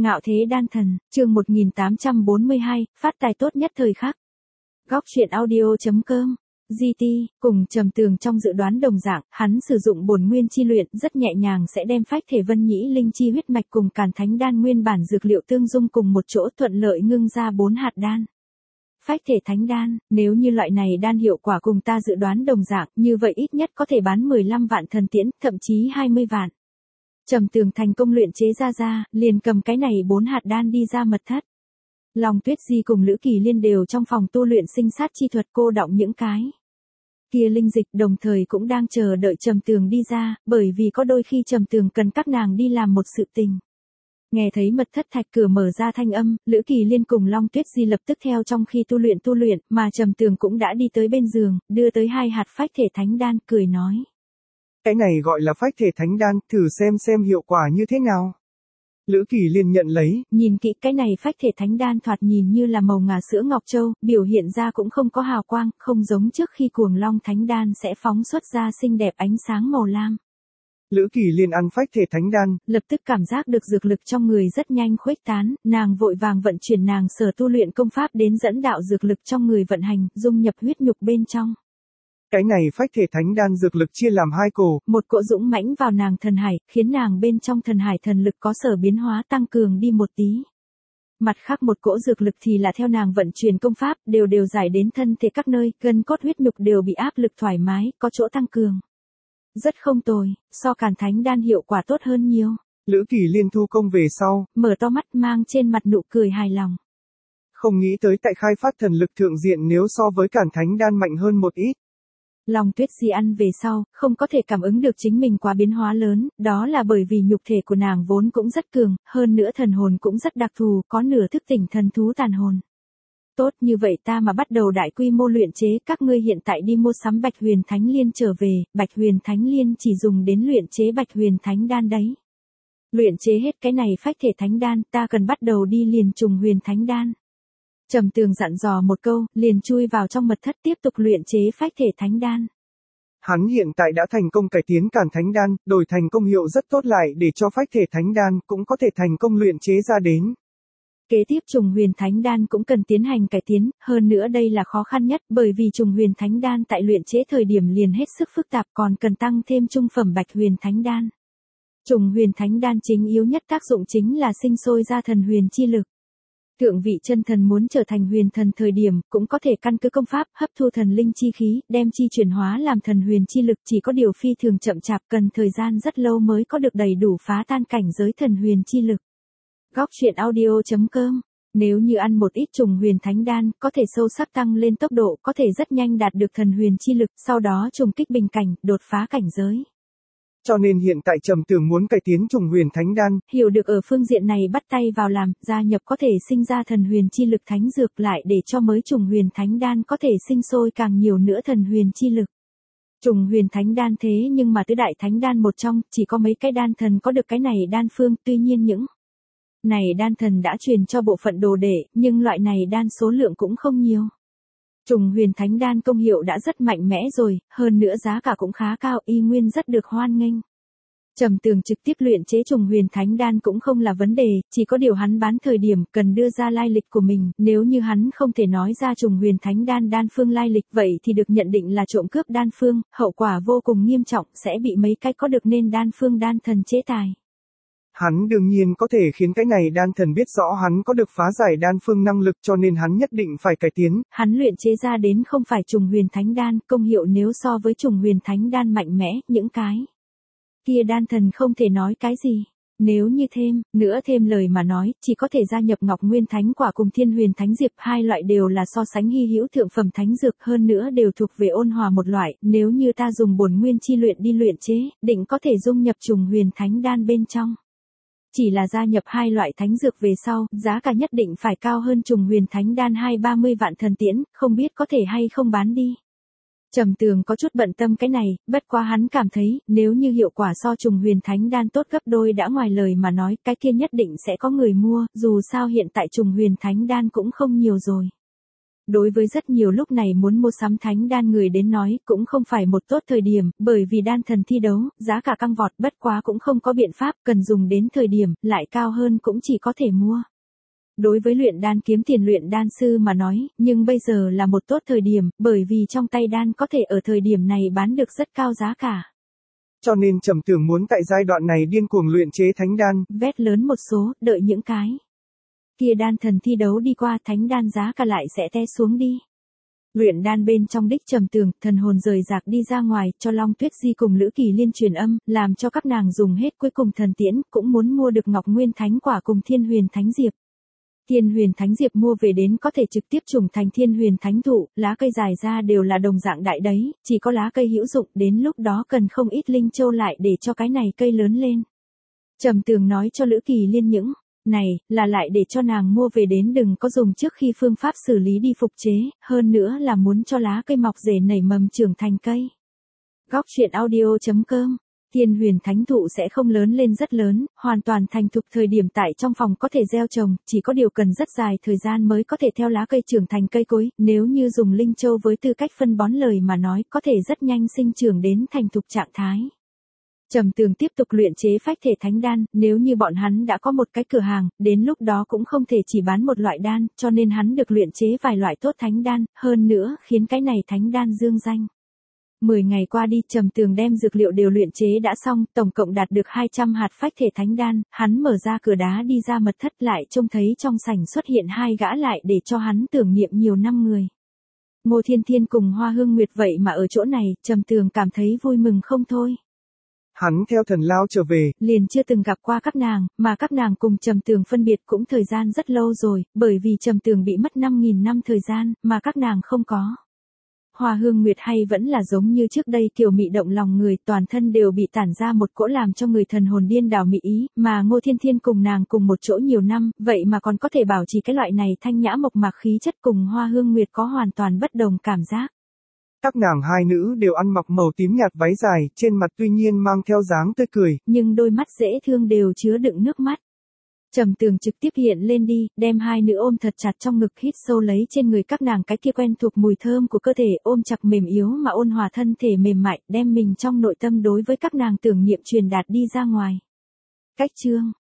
Ngạo thế đan thần, chương 1842, phát tài tốt nhất thời khắc. Góc truyện audio.com. GT, cùng Trầm Tường trong dự đoán đồng dạng, hắn sử dụng bổn nguyên chi luyện rất nhẹ nhàng sẽ đem phách thể vân nhĩ linh chi huyết mạch cùng càn thánh đan nguyên bản dược liệu tương dung cùng một chỗ thuận lợi ngưng ra 4 hạt đan. Phách thể thánh đan, nếu như loại này đan hiệu quả cùng ta dự đoán đồng dạng, như vậy ít nhất có thể bán 15 vạn thần tiễn, thậm chí 20 vạn. Trầm Tường thành công luyện chế ra, liền cầm cái này 4 hạt đan đi ra mật thất. Long Tuyết Di cùng Lữ Kỳ Liên đều trong phòng tu luyện sinh sát chi thuật cô đọng những cái kia linh dịch, đồng thời cũng đang chờ đợi Trầm Tường đi ra, bởi vì có đôi khi Trầm Tường cần các nàng đi làm một sự tình. Nghe thấy mật thất thạch cửa mở ra thanh âm, Lữ Kỳ Liên cùng Long Tuyết Di lập tức theo trong khi tu luyện, mà Trầm Tường cũng đã đi tới bên giường, đưa tới 2 hạt phách thể thánh đan, cười nói. Cái này gọi là phách thể thánh đan, thử xem hiệu quả như thế nào. Lữ Kỳ Liên nhận lấy, nhìn kỹ cái này phách thể thánh đan thoạt nhìn như là màu ngà sữa ngọc châu, biểu hiện ra cũng không có hào quang, không giống trước khi cuồng long thánh đan sẽ phóng xuất ra xinh đẹp ánh sáng màu lam. Lữ Kỳ Liên ăn phách thể thánh đan, lập tức cảm giác được dược lực trong người rất nhanh khuếch tán, nàng vội vàng vận chuyển nàng sở tu luyện công pháp đến dẫn đạo dược lực trong người vận hành, dung nhập huyết nhục bên trong. Cái này phách thể thánh đan dược lực chia làm 2 cổ, một cỗ dũng mãnh vào nàng thần hải, khiến nàng bên trong thần hải thần lực có sở biến hóa tăng cường đi một tí. Mặt khác một cỗ dược lực thì là theo nàng vận chuyển công pháp, đều giải đến thân thể các nơi, gân cốt huyết nhục đều bị áp lực thoải mái, có chỗ tăng cường. Rất không tồi, so càn thánh đan hiệu quả tốt hơn nhiều. Lữ Kỳ Liên thu công về sau, mở to mắt mang trên mặt nụ cười hài lòng. Không nghĩ tới tại khai phát thần lực thượng diện nếu so với càn thánh đan mạnh hơn một ít. Long Tuyết Di ăn về sau, không có thể cảm ứng được chính mình quá biến hóa lớn, đó là bởi vì nhục thể của nàng vốn cũng rất cường, hơn nữa thần hồn cũng rất đặc thù, có nửa thức tỉnh thần thú tàn hồn. Tốt như vậy ta mà bắt đầu đại quy mô luyện chế, các ngươi hiện tại đi mua sắm Bạch Huyền Thánh Liên trở về, Bạch Huyền Thánh Liên chỉ dùng đến luyện chế Bạch Huyền Thánh Đan đấy. Luyện chế hết cái này phách thể thánh đan, ta cần bắt đầu đi liền trùng huyền thánh đan. Trầm Tường dặn dò một câu, liền chui vào trong mật thất tiếp tục luyện chế phách thể thánh đan. Hắn hiện tại đã thành công cải tiến càn thánh đan, đổi thành công hiệu rất tốt lại để cho phách thể thánh đan cũng có thể thành công luyện chế ra đến. Kế tiếp trùng huyền thánh đan cũng cần tiến hành cải tiến, hơn nữa đây là khó khăn nhất bởi vì trùng huyền thánh đan tại luyện chế thời điểm liền hết sức phức tạp, còn cần tăng thêm trung phẩm Bạch Huyền Thánh Đan. Trùng huyền thánh đan chính yếu nhất tác dụng chính là sinh sôi ra thần huyền chi lực. Thượng vị chân thần muốn trở thành huyền thần thời điểm, cũng có thể căn cứ công pháp hấp thu thần linh chi khí, đem chi chuyển hóa làm thần huyền chi lực, chỉ có điều phi thường chậm chạp, cần thời gian rất lâu mới có được đầy đủ phá tan cảnh giới thần huyền chi lực. Góc truyện audio.com. Nếu như ăn một ít trùng huyền thánh đan, có thể sâu sắc tăng lên tốc độ, có thể rất nhanh đạt được thần huyền chi lực, sau đó trùng kích bình cảnh, đột phá cảnh giới. Cho nên hiện tại Trầm Tường muốn cải tiến trùng huyền thánh đan, hiểu được ở phương diện này bắt tay vào làm, gia nhập có thể sinh ra thần huyền chi lực thánh dược lại để cho mới trùng huyền thánh đan có thể sinh sôi càng nhiều nữa thần huyền chi lực. Trùng huyền thánh đan thế nhưng mà tứ đại thánh đan một trong, chỉ có mấy cái đan thần có được cái này đan phương, tuy nhiên những này đan thần đã truyền cho bộ phận đồ đệ, nhưng loại này đan số lượng cũng không nhiều. Trùng huyền thánh đan công hiệu đã rất mạnh mẽ rồi, hơn nữa giá cả cũng khá cao, y nguyên rất được hoan nghênh. Trầm Tường trực tiếp luyện chế trùng huyền thánh đan cũng không là vấn đề, chỉ có điều hắn bán thời điểm cần đưa ra lai lịch của mình, nếu như hắn không thể nói ra trùng huyền thánh đan đan phương lai lịch vậy thì được nhận định là trộm cướp đan phương, hậu quả vô cùng nghiêm trọng, sẽ bị mấy cái có được nên đan phương đan thần chế tài. Hắn đương nhiên có thể khiến cái này đan thần biết rõ hắn có được phá giải đan phương năng lực, cho nên hắn nhất định phải cải tiến. Hắn luyện chế ra đến không phải trùng huyền thánh đan, công hiệu nếu so với trùng huyền thánh đan mạnh mẽ, những cái kia đan thần không thể nói cái gì. Nếu như thêm lời mà nói, chỉ có thể gia nhập Ngọc Nguyên Thánh Quả cùng Thiên Huyền Thánh Diệp, hai loại đều là so sánh hy hữu thượng phẩm thánh dược, hơn nữa đều thuộc về ôn hòa một loại, nếu như ta dùng bổn nguyên chi luyện đi luyện chế, định có thể dung nhập trùng huyền thánh đan bên trong. Chỉ là gia nhập hai loại thánh dược về sau, giá cả nhất định phải cao hơn trùng huyền thánh đan 20-30 vạn thần tiễn, không biết có thể hay không bán đi. Trầm Tường có chút bận tâm cái này, bất quá hắn cảm thấy, nếu như hiệu quả so trùng huyền thánh đan tốt gấp đôi đã ngoài lời mà nói, cái kia nhất định sẽ có người mua, dù sao hiện tại trùng huyền thánh đan cũng không nhiều rồi. đối với rất nhiều lúc này muốn mua sắm thánh đan người đến nói cũng không phải một tốt thời điểm, bởi vì đan thần thi đấu, giá cả căng vọt, bất quá cũng không có biện pháp, cần dùng đến thời điểm, lại cao hơn cũng chỉ có thể mua. Đối với luyện đan kiếm tiền luyện đan sư mà nói, nhưng bây giờ là một tốt thời điểm, bởi vì trong tay đan có thể ở thời điểm này bán được rất cao giá cả. Cho nên Trầm Tường muốn tại giai đoạn này điên cuồng luyện chế thánh đan. Vét lớn một số, đợi những cái kia đan thần thi đấu đi qua, thánh đan giá cả lại sẽ té xuống đi. Luyện đan bên trong đích Trầm Tường, thần hồn rời rạc đi ra ngoài, cho Long Tuyết Di cùng Lữ Kỳ Liên truyền âm, làm cho các nàng dùng hết cuối cùng thần tiễn, cũng muốn mua được Ngọc Nguyên Thánh Quả cùng Thiên Huyền Thánh Diệp. Thiên Huyền Thánh Diệp mua về đến có thể trực tiếp trùng thành Thiên Huyền Thánh Thụ, lá cây dài ra đều là đồng dạng đại đấy, chỉ có lá cây hữu dụng, đến lúc đó cần không ít linh châu lại để cho cái này cây lớn lên. Trầm Tường nói cho Lữ Kỳ Liên những này, là lại để cho nàng mua về đến đừng có dùng trước khi phương pháp xử lý đi phục chế, hơn nữa là muốn cho lá cây mọc rễ nảy mầm trưởng thành cây. Góc truyện audio.com Thiên Huyền Thánh Thụ sẽ không lớn lên rất lớn, hoàn toàn thành thục thời điểm tại trong phòng có thể gieo trồng, chỉ có điều cần rất dài thời gian mới có thể theo lá cây trưởng thành cây cối, nếu như dùng linh châu với tư cách phân bón lời mà nói, có thể rất nhanh sinh trưởng đến thành thục trạng thái. Trầm Tường tiếp tục luyện chế phách thể thánh đan, nếu như bọn hắn đã có một cái cửa hàng, đến lúc đó cũng không thể chỉ bán một loại đan, cho nên hắn được luyện chế vài loại tốt thánh đan, hơn nữa khiến cái này thánh đan dương danh. 10 ngày qua đi, Trầm Tường đem dược liệu đều luyện chế đã xong, tổng cộng đạt được 200 hạt phách thể thánh đan, hắn mở ra cửa đá đi ra mật thất, lại trông thấy trong sảnh xuất hiện hai gã lại để cho hắn tưởng niệm nhiều năm người. Ngô Thiên Thiên cùng Hoa Hương Nguyệt vậy mà ở chỗ này, Trầm Tường cảm thấy vui mừng không thôi. Hắn theo thần lao trở về, liền chưa từng gặp qua các nàng, mà các nàng cùng Trầm Tường phân biệt cũng thời gian rất lâu rồi, bởi vì Trầm Tường bị mất 5.000 năm thời gian, mà các nàng không có. Hoa Hương Nguyệt hay vẫn là giống như trước đây kiều mị động lòng người, toàn thân đều bị tản ra một cỗ làm cho người thần hồn điên đảo mị ý, mà Ngô Thiên Thiên cùng nàng cùng một chỗ nhiều năm, vậy mà còn có thể bảo trì cái loại này thanh nhã mộc mạc khí chất, cùng Hoa Hương Nguyệt có hoàn toàn bất đồng cảm giác. Các nàng hai nữ đều ăn mặc màu tím nhạt váy dài, trên mặt tuy nhiên mang theo dáng tươi cười, nhưng đôi mắt dễ thương đều chứa đựng nước mắt. Trầm Tường trực tiếp hiện lên đi, đem hai nữ ôm thật chặt trong ngực, hít sâu lấy trên người các nàng cái kia quen thuộc mùi thơm của cơ thể, ôm chặt mềm yếu mà ôn hòa thân thể mềm mại, đem mình trong nội tâm đối với các nàng tưởng niệm truyền đạt đi ra ngoài. Cách chương